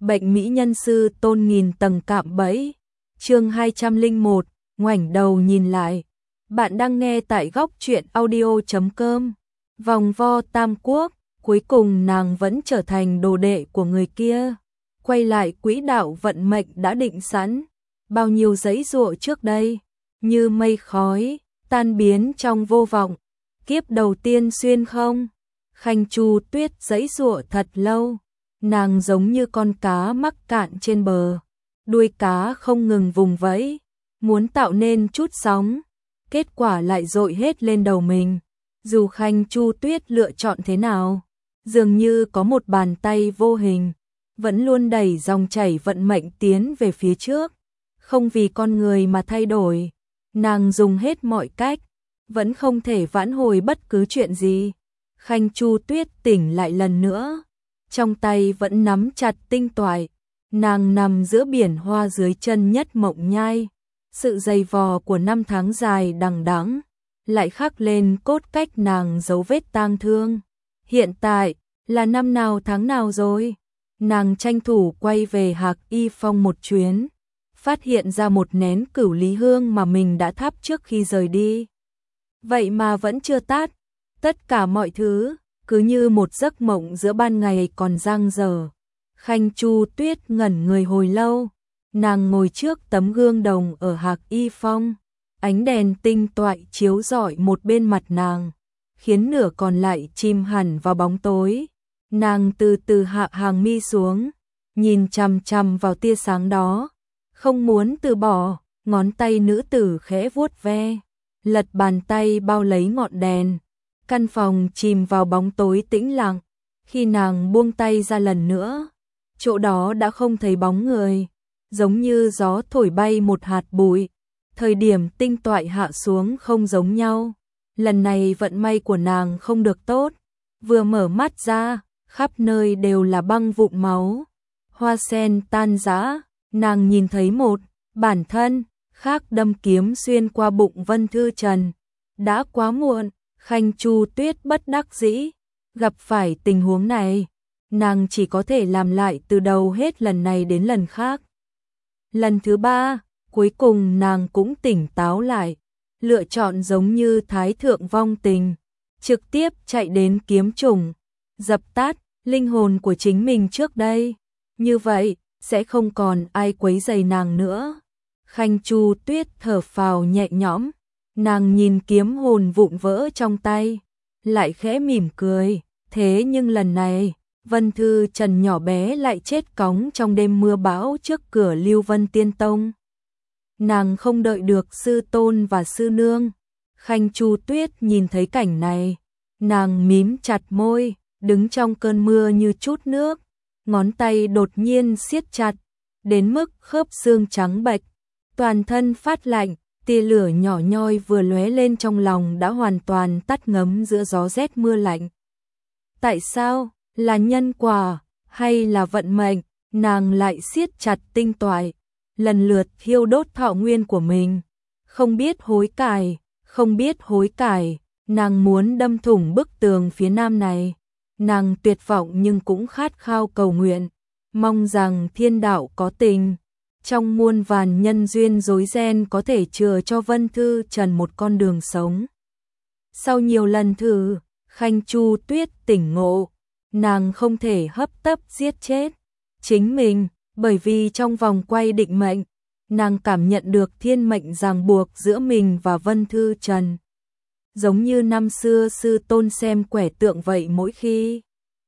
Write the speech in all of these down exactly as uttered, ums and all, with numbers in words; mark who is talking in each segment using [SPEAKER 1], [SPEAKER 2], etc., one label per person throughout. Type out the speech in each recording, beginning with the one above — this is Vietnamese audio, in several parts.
[SPEAKER 1] Bệnh mỹ nhân sư tôn nghìn tầng cạm bẫy. Chương hai trăm lẻ một, ngoảnh đầu nhìn lại. Bạn đang nghe tại góc truyện audio chấm com. Vòng vo tam quốc, cuối cùng nàng vẫn trở thành đồ đệ của người kia. Quay lại quỹ đạo vận mệnh đã định sẵn. Bao nhiêu giấy giụa trước đây, như mây khói, tan biến trong vô vọng. Kiếp đầu tiên xuyên không. Khanh Chu Tuyết giấy giụa thật lâu. Nàng giống như con cá mắc cạn trên bờ, đuôi cá không ngừng vùng vẫy, muốn tạo nên chút sóng, kết quả lại dội hết lên đầu mình. Dù Khanh Chu Tuyết lựa chọn thế nào, dường như có một bàn tay vô hình vẫn luôn đẩy dòng chảy vận mệnh tiến về phía trước, không vì con người mà thay đổi. Nàng dùng hết mọi cách, vẫn không thể vãn hồi bất cứ chuyện gì. Khanh Chu Tuyết tỉnh lại lần nữa, trong tay vẫn nắm chặt tinh toại. Nàng nằm giữa biển hoa dưới chân Nhất Mộng Nhai. Sự dày vò của năm tháng dài đằng đẵng lại khắc lên cốt cách nàng dấu vết tang thương. Hiện tại là năm nào tháng nào rồi? Nàng tranh thủ quay về Hạc Y Phong một chuyến, phát hiện ra một nén cửu lý hương mà mình đã thắp trước khi rời đi. Vậy mà vẫn chưa tắt. Tất cả mọi thứ cứ như một giấc mộng giữa ban ngày còn dang dở. Khanh Chu Tuyết ngẩn người hồi lâu, nàng ngồi trước tấm gương đồng ở Hạc Y Phong, ánh đèn tinh toại chiếu rọi một bên mặt nàng, khiến nửa còn lại chìm hẳn vào bóng tối. Nàng từ từ hạ hàng mi xuống, nhìn chằm chằm vào tia sáng đó, không muốn từ bỏ. Ngón tay nữ tử khẽ vuốt ve, lật bàn tay bao lấy ngọn đèn. Căn phòng chìm vào bóng tối tĩnh lặng. Khi nàng buông tay ra lần nữa, chỗ đó đã không thấy bóng người, giống như gió thổi bay một hạt bụi. Thời điểm tinh toại hạ xuống không giống nhau. Lần này vận may của nàng không được tốt. Vừa mở mắt ra, khắp nơi đều là băng vụn máu, hoa sen tan rã. Nàng nhìn thấy một bản thân khác đâm kiếm xuyên qua bụng Vân Thư Trần. Đã quá muộn. Khanh Chu Tuyết bất đắc dĩ, gặp phải tình huống này, nàng chỉ có thể làm lại từ đầu hết lần này đến lần khác. Lần thứ ba, cuối cùng nàng cũng tỉnh táo lại, lựa chọn giống như Thái Thượng vong tình, trực tiếp chạy đến kiếm trùng, dập tắt linh hồn của chính mình trước đây. Như vậy, sẽ không còn ai quấy rầy nàng nữa. Khanh Chu Tuyết thở phào nhẹ nhõm. Nàng nhìn kiếm hồn vụn vỡ trong tay, lại khẽ mỉm cười. Thế nhưng lần này, Vân Thư Trần nhỏ bé lại chết cóng trong đêm mưa bão trước cửa Lưu Vân Tiên Tông. Nàng không đợi được sư tôn và sư nương. Khanh Chu Tuyết nhìn thấy cảnh này, nàng mím chặt môi, đứng trong cơn mưa như chút nước, ngón tay đột nhiên siết chặt, đến mức khớp xương trắng bệch, toàn thân phát lạnh. Tia lửa nhỏ nhoi vừa lóe lên trong lòng đã hoàn toàn tắt ngấm giữa gió rét mưa lạnh. Tại sao? Là nhân quả hay là vận mệnh? Nàng lại siết chặt tinh toại, lần lượt thiêu đốt thọ nguyên của mình. Không biết hối cải, không biết hối cải. Nàng muốn đâm thủng bức tường phía nam này. Nàng tuyệt vọng nhưng cũng khát khao cầu nguyện, mong rằng thiên đạo có tình. Trong muôn vàn nhân duyên rối ren có thể chừa cho Vân Thư Trần một con đường sống. Sau nhiều lần thử, Khanh Chu Tuyết tỉnh ngộ, nàng không thể hấp tấp giết chết chính mình, bởi vì trong vòng quay định mệnh, nàng cảm nhận được thiên mệnh ràng buộc giữa mình và Vân Thư Trần. Giống như năm xưa sư tôn xem quẻ tượng vậy, mỗi khi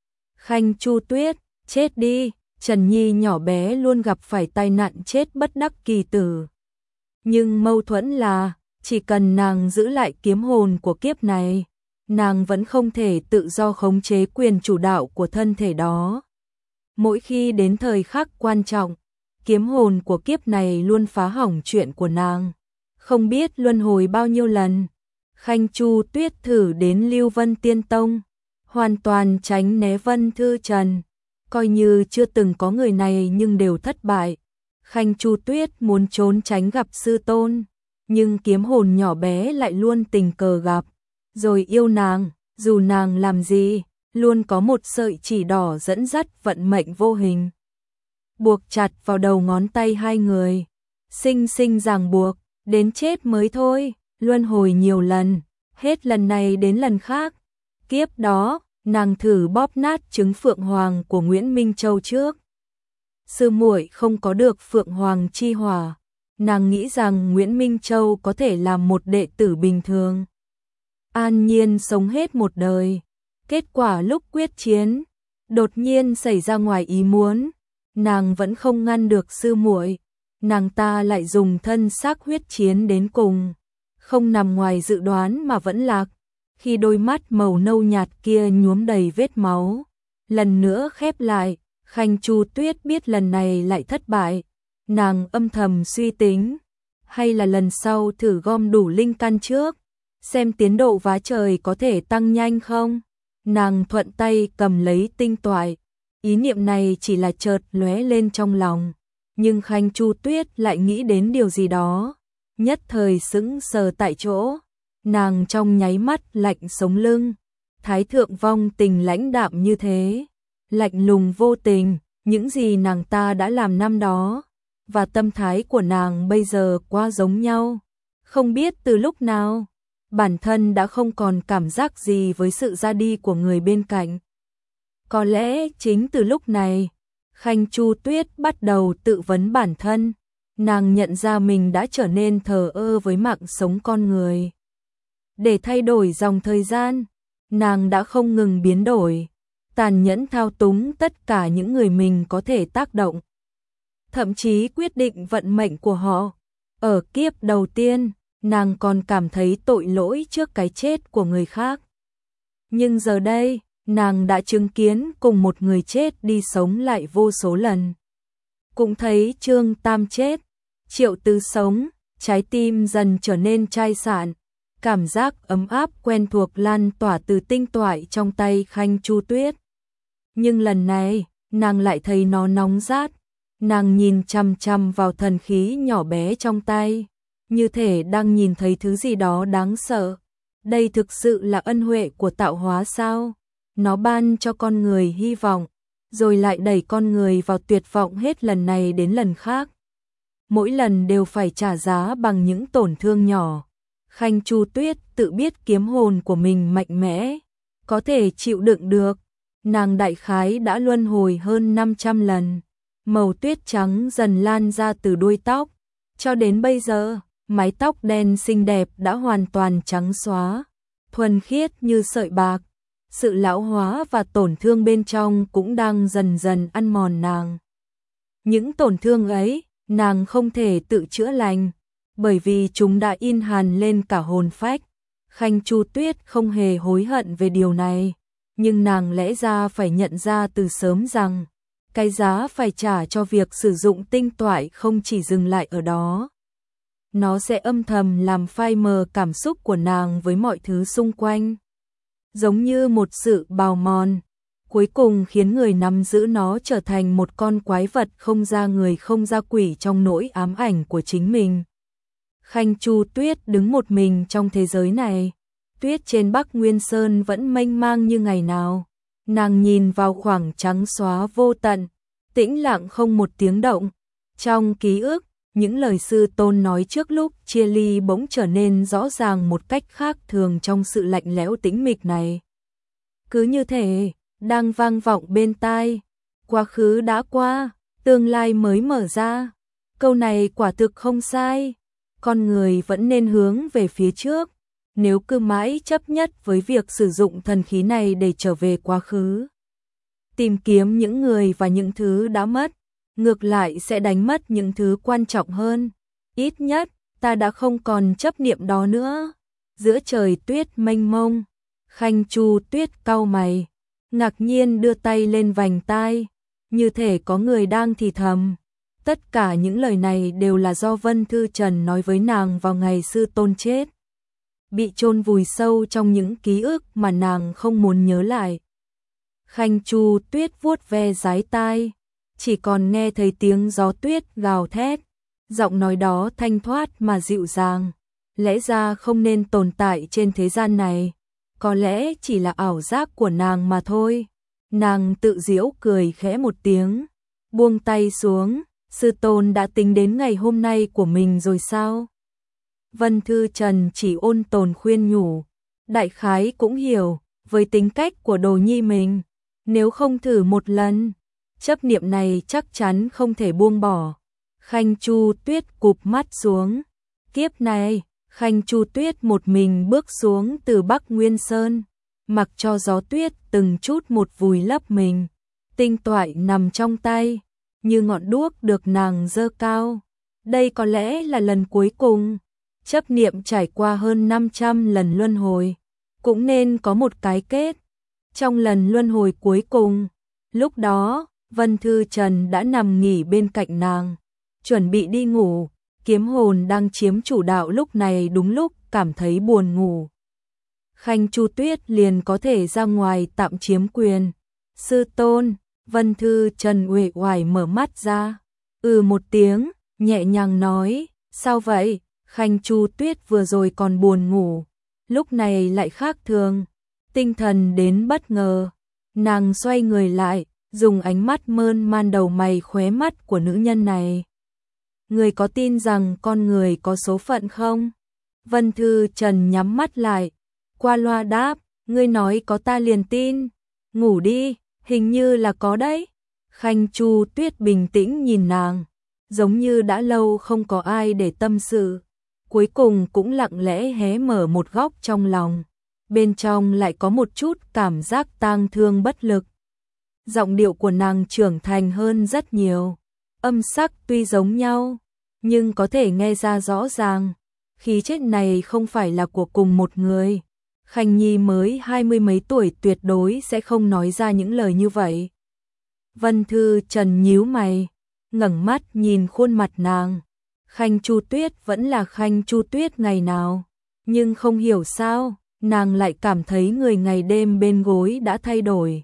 [SPEAKER 1] Khanh Chu Tuyết chết đi, Trần Nhi nhỏ bé luôn gặp phải tai nạn chết bất đắc kỳ tử. Nhưng mâu thuẫn là, chỉ cần nàng giữ lại kiếm hồn của kiếp này, nàng vẫn không thể tự do khống chế quyền chủ đạo của thân thể đó. Mỗi khi đến thời khắc quan trọng, kiếm hồn của kiếp này luôn phá hỏng chuyện của nàng. Không biết luân hồi bao nhiêu lần, Khanh Chu Tuyết thử đến Lưu Vân Tiên Tông, hoàn toàn tránh né Vân Thư Trần. Coi như chưa từng có người này nhưng đều thất bại. Khanh Chu Tuyết muốn trốn tránh gặp sư tôn, nhưng kiếm hồn nhỏ bé lại luôn tình cờ gặp, rồi yêu nàng. Dù nàng làm gì, luôn có một sợi chỉ đỏ dẫn dắt vận mệnh vô hình. buộc chặt vào đầu ngón tay hai người. Sinh sinh ràng buộc, đến chết mới thôi, luân hồi nhiều lần, hết lần này đến lần khác. Kiếp đó, nàng thử bóp nát trứng Phượng Hoàng của Nguyễn Minh Châu trước. Sư muội không có được Phượng Hoàng chi hỏa, nàng nghĩ rằng Nguyễn Minh Châu có thể làm một đệ tử bình thường, an nhiên sống hết một đời. Kết quả lúc quyết chiến, đột nhiên xảy ra ngoài ý muốn, nàng vẫn không ngăn được sư muội, nàng ta lại dùng thân xác huyết chiến đến cùng, không nằm ngoài dự đoán mà vẫn lạc. Khi đôi mắt màu nâu nhạt kia nhuốm đầy vết máu, lần nữa khép lại, Khanh Chu Tuyết biết lần này lại thất bại, nàng âm thầm suy tính, hay là lần sau thử gom đủ linh căn trước, xem tiến độ vá trời có thể tăng nhanh không. Nàng thuận tay cầm lấy tinh toại, ý niệm này chỉ là chợt lóe lên trong lòng, nhưng Khanh Chu Tuyết lại nghĩ đến điều gì đó, nhất thời sững sờ tại chỗ, nàng trong nháy mắt lạnh sống lưng. Thái thượng vong tình lãnh đạm như thế, lạnh lùng vô tình, những gì nàng ta đã làm năm đó và tâm thái của nàng bây giờ quá giống nhau. Không biết từ lúc nào, bản thân đã không còn cảm giác gì với sự ra đi của người bên cạnh. Có lẽ chính từ lúc này, Khanh Chu Tuyết bắt đầu tự vấn bản thân, nàng nhận ra mình đã trở nên thờ ơ với mạng sống con người. Để thay đổi dòng thời gian, nàng đã không ngừng biến đổi, tàn nhẫn thao túng tất cả những người mình có thể tác động, thậm chí quyết định vận mệnh của họ. Ở kiếp đầu tiên, nàng còn cảm thấy tội lỗi trước cái chết của người khác. Nhưng giờ đây, nàng đã chứng kiến cùng một người chết đi sống lại vô số lần. Cũng thấy Trương Tam chết, Triệu Tứ sống, trái tim dần trở nên chai sạn. Cảm giác ấm áp quen thuộc lan tỏa từ tinh toại trong tay Khanh Chu Tuyết. Nhưng lần này, nàng lại thấy nó nóng rát. Nàng nhìn chằm chằm vào thần khí nhỏ bé trong tay, như thể đang nhìn thấy thứ gì đó đáng sợ. Đây thực sự là ân huệ của tạo hóa sao? Nó ban cho con người hy vọng, rồi lại đẩy con người vào tuyệt vọng hết lần này đến lần khác. Mỗi lần đều phải trả giá bằng những tổn thương nhỏ. Khanh Chu Tuyết tự biết kiếm hồn của mình mạnh mẽ, có thể chịu đựng được. Nàng đại khái đã luân hồi hơn năm trăm lần. Màu tuyết trắng dần lan ra từ đuôi tóc, cho đến bây giờ, mái tóc đen xinh đẹp đã hoàn toàn trắng xóa, thuần khiết như sợi bạc. Sự lão hóa và tổn thương bên trong cũng đang dần dần ăn mòn nàng. Những tổn thương ấy, nàng không thể tự chữa lành, bởi vì chúng đã in hằn lên cả hồn phách. Khanh Chu Tuyết không hề hối hận về điều này, nhưng nàng lẽ ra phải nhận ra từ sớm rằng cái giá phải trả cho việc sử dụng tinh toại không chỉ dừng lại ở đó. Nó sẽ âm thầm làm phai mờ cảm xúc của nàng với mọi thứ xung quanh, giống như một sự bào mòn, cuối cùng khiến người nắm giữ nó trở thành một con quái vật không ra người không ra quỷ trong nỗi ám ảnh của chính mình. Khanh Chu Tuyết đứng một mình trong thế giới này, tuyết trên Bắc Nguyên Sơn vẫn mênh mang như ngày nào. Nàng nhìn vào khoảng trắng xóa vô tận, tĩnh lặng không một tiếng động. Trong ký ức, những lời sư tôn nói trước lúc chia ly bỗng trở nên rõ ràng một cách khác thường trong sự lạnh lẽo tĩnh mịch này. Cứ như thể, đang vang vọng bên tai, quá khứ đã qua, tương lai mới mở ra. Câu này quả thực không sai, con người vẫn nên hướng về phía trước. Nếu cứ mãi chấp nhất với việc sử dụng thần khí này để trở về quá khứ, tìm kiếm những người và những thứ đã mất, ngược lại sẽ đánh mất những thứ quan trọng hơn. Ít nhất, ta đã không còn chấp niệm đó nữa. Giữa trời tuyết mênh mông, Khanh Chu Tuyết cau mày, ngạc nhiên đưa tay lên vành tai, như thể có người đang thì thầm. Tất cả những lời này đều là do Vân Thư Trần nói với nàng vào ngày sư tôn chết, bị chôn vùi sâu trong những ký ức mà nàng không muốn nhớ lại. Khanh Chu Tuyết vuốt ve dái tai, chỉ còn nghe thấy tiếng gió tuyết gào thét, giọng nói đó thanh thoát mà dịu dàng, lẽ ra không nên tồn tại trên thế gian này, có lẽ chỉ là ảo giác của nàng mà thôi. Nàng tự giễu cười khẽ một tiếng, buông tay xuống, sư tôn đã tính đến ngày hôm nay của mình rồi sao? Vân Thư Trần chỉ ôn tồn khuyên nhủ, đại khái cũng hiểu, với tính cách của đồ nhi mình, nếu không thử một lần, chấp niệm này chắc chắn không thể buông bỏ. Khanh Chu Tuyết cụp mắt xuống, kiếp này, Khanh Chu Tuyết một mình bước xuống từ Bắc Nguyên Sơn, mặc cho gió tuyết từng chút một vùi lấp mình, tinh toại nằm trong tay, như ngọn đuốc được nàng giơ cao. Đây có lẽ là lần cuối cùng, chấp niệm trải qua hơn năm trăm lần luân hồi, cũng nên có một cái kết. Trong lần luân hồi cuối cùng, lúc đó, Vân Thư Trần đã nằm nghỉ bên cạnh nàng, chuẩn bị đi ngủ, kiếm hồn đang chiếm chủ đạo lúc này đúng lúc cảm thấy buồn ngủ. Khanh Chu Tuyết liền có thể ra ngoài tạm chiếm quyền. Sư tôn, Vân Thư Trần uể oải mở mắt ra, ừ một tiếng, nhẹ nhàng nói, sao vậy? Khanh Chu Tuyết vừa rồi còn buồn ngủ, lúc này lại khác thường, tinh thần đến bất ngờ. Nàng xoay người lại, dùng ánh mắt mơn man đầu mày khóe mắt của nữ nhân này. Người có tin rằng con người có số phận không? Vân Thư Trần nhắm mắt lại, qua loa đáp, ngươi nói có ta liền tin. Ngủ đi, hình như là có đấy. Khanh Chu Tuyết bình tĩnh nhìn nàng, giống như đã lâu không có ai để tâm sự. Cuối cùng cũng lặng lẽ hé mở một góc trong lòng. Bên trong lại có một chút cảm giác tang thương bất lực. Giọng điệu của nàng trưởng thành hơn rất nhiều. Âm sắc tuy giống nhau, nhưng có thể nghe ra rõ ràng. Khí chất này không phải là của cùng một người. Khanh Nhi mới hai mươi mấy tuổi tuyệt đối sẽ không nói ra những lời như vậy. Vân Thư Trần nhíu mày, ngẩng mắt nhìn khuôn mặt nàng. Khanh Chu Tuyết vẫn là Khanh Chu Tuyết ngày nào, nhưng không hiểu sao, nàng lại cảm thấy người ngày đêm bên gối đã thay đổi.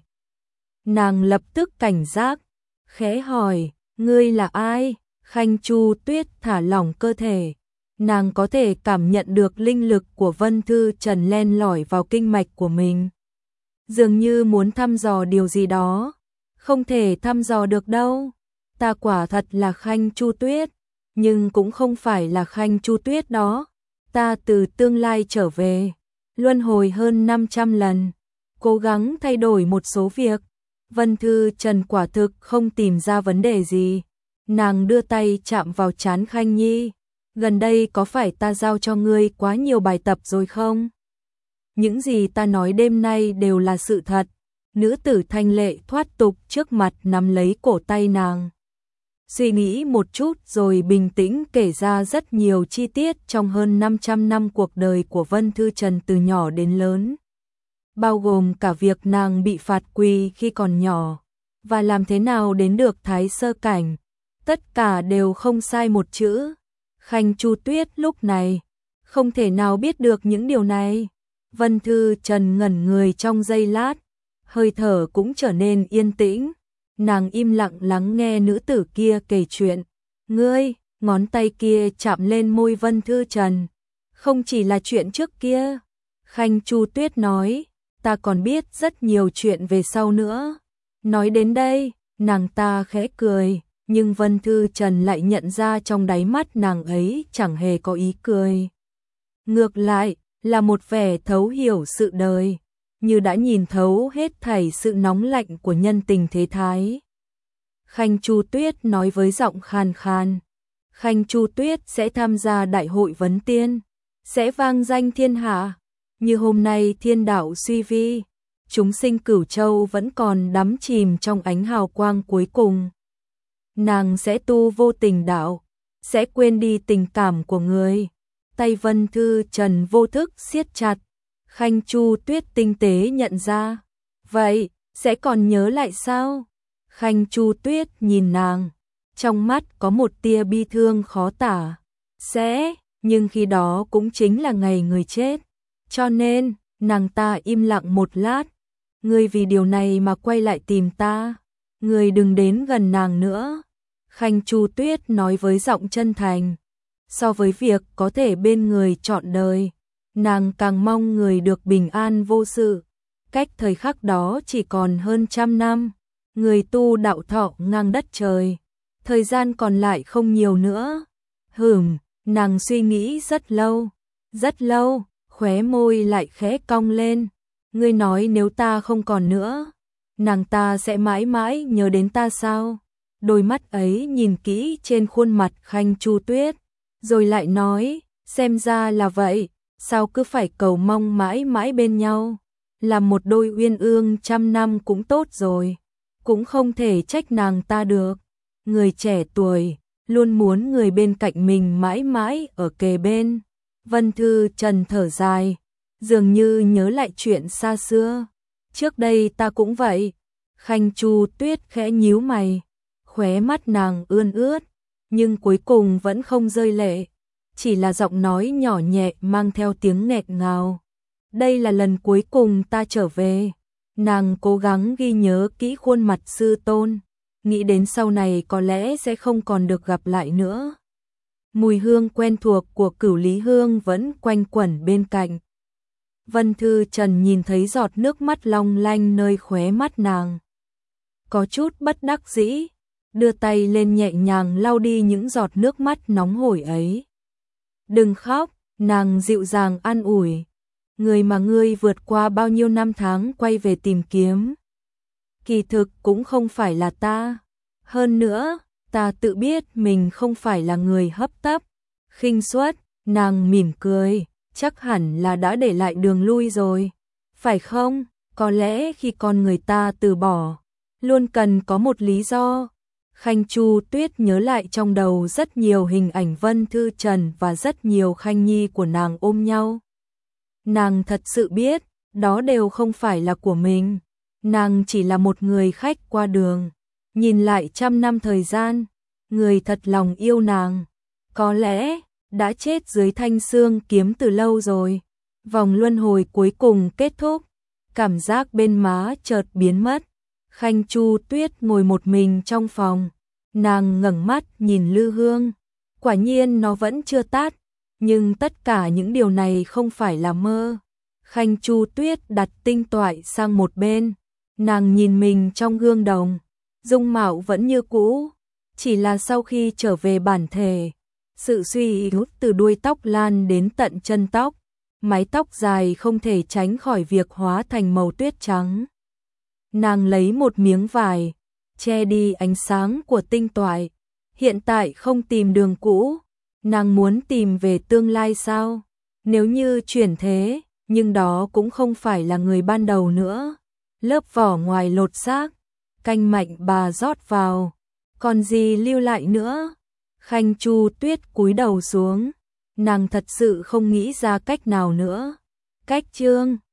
[SPEAKER 1] Nàng lập tức cảnh giác, khẽ hỏi, ngươi là ai? Khanh Chu Tuyết thả lỏng cơ thể, nàng có thể cảm nhận được linh lực của Vân Thư Trần len lỏi vào kinh mạch của mình. Dường như muốn thăm dò điều gì đó, không thể thăm dò được đâu. Ta quả thật là Khanh Chu Tuyết, nhưng cũng không phải là Khanh Chu Tuyết đó. Ta từ tương lai trở về, luân hồi hơn năm trăm lần, cố gắng thay đổi một số việc. Vân Thư Trần quả thực không tìm ra vấn đề gì. Nàng đưa tay chạm vào trán Khanh Nhi. Gần đây có phải ta giao cho ngươi quá nhiều bài tập rồi không? Những gì ta nói đêm nay đều là sự thật. Nữ tử thanh lệ thoát tục trước mặt nắm lấy cổ tay nàng. Suy nghĩ một chút rồi bình tĩnh kể ra rất nhiều chi tiết trong hơn năm trăm năm cuộc đời của Vân Thư Trần từ nhỏ đến lớn. Bao gồm cả việc nàng bị phạt quỳ khi còn nhỏ, và làm thế nào đến được thái sơ cảnh. Tất cả đều không sai một chữ. Khanh Chu Tuyết lúc này không thể nào biết được những điều này. Vân Thư Trần ngẩn người trong giây lát, hơi thở cũng trở nên yên tĩnh. Nàng im lặng lắng nghe nữ tử kia kể chuyện. Ngươi, ngón tay kia chạm lên môi Vân Thư Trần. Không chỉ là chuyện trước kia. Khanh Chu Tuyết nói, ta còn biết rất nhiều chuyện về sau nữa. Nói đến đây, nàng ta khẽ cười, nhưng Vân Thư Trần lại nhận ra trong đáy mắt nàng ấy chẳng hề có ý cười. Ngược lại, là một vẻ thấu hiểu sự đời, như đã nhìn thấu hết thảy sự nóng lạnh của nhân tình thế thái. Khanh Chu Tuyết nói với giọng khàn khàn. Khanh Chu Tuyết sẽ tham gia đại hội vấn tiên, sẽ vang danh thiên hạ. Như hôm nay thiên đạo suy vi, chúng sinh Cửu Châu vẫn còn đắm chìm trong ánh hào quang cuối cùng. Nàng sẽ tu vô tình đạo, sẽ quên đi tình cảm của người. Tay Vân Thư Trần vô thức siết chặt. Khanh Chu Tuyết tinh tế nhận ra. Vậy, sẽ còn nhớ lại sao? Khanh Chu Tuyết nhìn nàng, trong mắt có một tia bi thương khó tả. Sẽ, nhưng khi đó cũng chính là ngày người chết. Cho nên, nàng ta im lặng một lát. Ngươi vì điều này mà quay lại tìm ta. Ngươi đừng đến gần nàng nữa. Khanh Chu Tuyết nói với giọng chân thành. So với việc có thể bên người trọn đời, nàng càng mong người được bình an vô sự. Cách thời khắc đó chỉ còn hơn trăm năm. người tu đạo thọ ngang đất trời, thời gian còn lại không nhiều nữa. Hửm, nàng suy nghĩ rất lâu, rất lâu, khóe môi lại khẽ cong lên. Ngươi nói nếu ta không còn nữa, nàng ta sẽ mãi mãi nhớ đến ta sao? Đôi mắt ấy nhìn kỹ trên khuôn mặt Khanh Chu Tuyết, rồi lại nói, xem ra là vậy, sao cứ phải cầu mong mãi mãi bên nhau? Làm một đôi uyên ương trăm năm cũng tốt rồi, cũng không thể trách nàng ta được. Người trẻ tuổi luôn muốn người bên cạnh mình mãi mãi ở kề bên. Vân Thư Trần thở dài, dường như nhớ lại chuyện xa xưa. Trước đây ta cũng vậy. Khanh Chu Tuyết khẽ nhíu mày, khóe mắt nàng ươn ướt, nhưng cuối cùng vẫn không rơi lệ, chỉ là giọng nói nhỏ nhẹ mang theo tiếng nghẹn ngào. Đây là lần cuối cùng ta trở về. Nàng cố gắng ghi nhớ kỹ khuôn mặt sư tôn, nghĩ đến sau này có lẽ sẽ không còn được gặp lại nữa. Mùi hương quen thuộc của Cửu Lý Hương vẫn quanh quẩn bên cạnh. Vân Thư Trần nhìn thấy giọt nước mắt long lanh nơi khóe mắt nàng, có chút bất đắc dĩ, đưa tay lên nhẹ nhàng lau đi những giọt nước mắt nóng hổi ấy. Đừng khóc, nàng dịu dàng an ủi. Người mà ngươi vượt qua bao nhiêu năm tháng quay về tìm kiếm, kỳ thực cũng không phải là ta. Hơn nữa, ta tự biết mình không phải là người hấp tấp, khinh suất. Nàng mỉm cười, chắc hẳn là đã để lại đường lui rồi, phải không? Có lẽ khi con người ta từ bỏ, luôn cần có một lý do. Khanh Chu Tuyết nhớ lại trong đầu rất nhiều hình ảnh Vân Thư Trần và rất nhiều Khanh Nhi của nàng ôm nhau. Nàng thật sự biết, đó đều không phải là của mình. Nàng chỉ là một người khách qua đường. Nhìn lại trăm năm thời gian, người thật lòng yêu nàng, có lẽ đã chết dưới thanh xương kiếm từ lâu rồi. Vòng luân hồi cuối cùng kết thúc, cảm giác bên má chợt biến mất. Khanh Chu Tuyết ngồi một mình trong phòng, nàng ngẩng mắt nhìn lư hương, quả nhiên nó vẫn chưa tắt, nhưng tất cả những điều này không phải là mơ. Khanh Chu Tuyết đặt tinh toại sang một bên, nàng nhìn mình trong gương đồng, dung mạo vẫn như cũ, chỉ là sau khi trở về bản thể, sự suy yếu từ đuôi tóc lan đến tận chân tóc, mái tóc dài không thể tránh khỏi việc hóa thành màu tuyết trắng. Nàng lấy một miếng vải, che đi ánh sáng của tinh toại, hiện tại không tìm đường cũ, nàng muốn tìm về tương lai sao? Nếu như chuyển thế, nhưng đó cũng không phải là người ban đầu nữa. Lớp vỏ ngoài lột xác, canh mạnh bà rót vào, còn gì lưu lại nữa? Khanh Chu Tuyết cúi đầu xuống, nàng thật sự không nghĩ ra cách nào nữa. Cách chương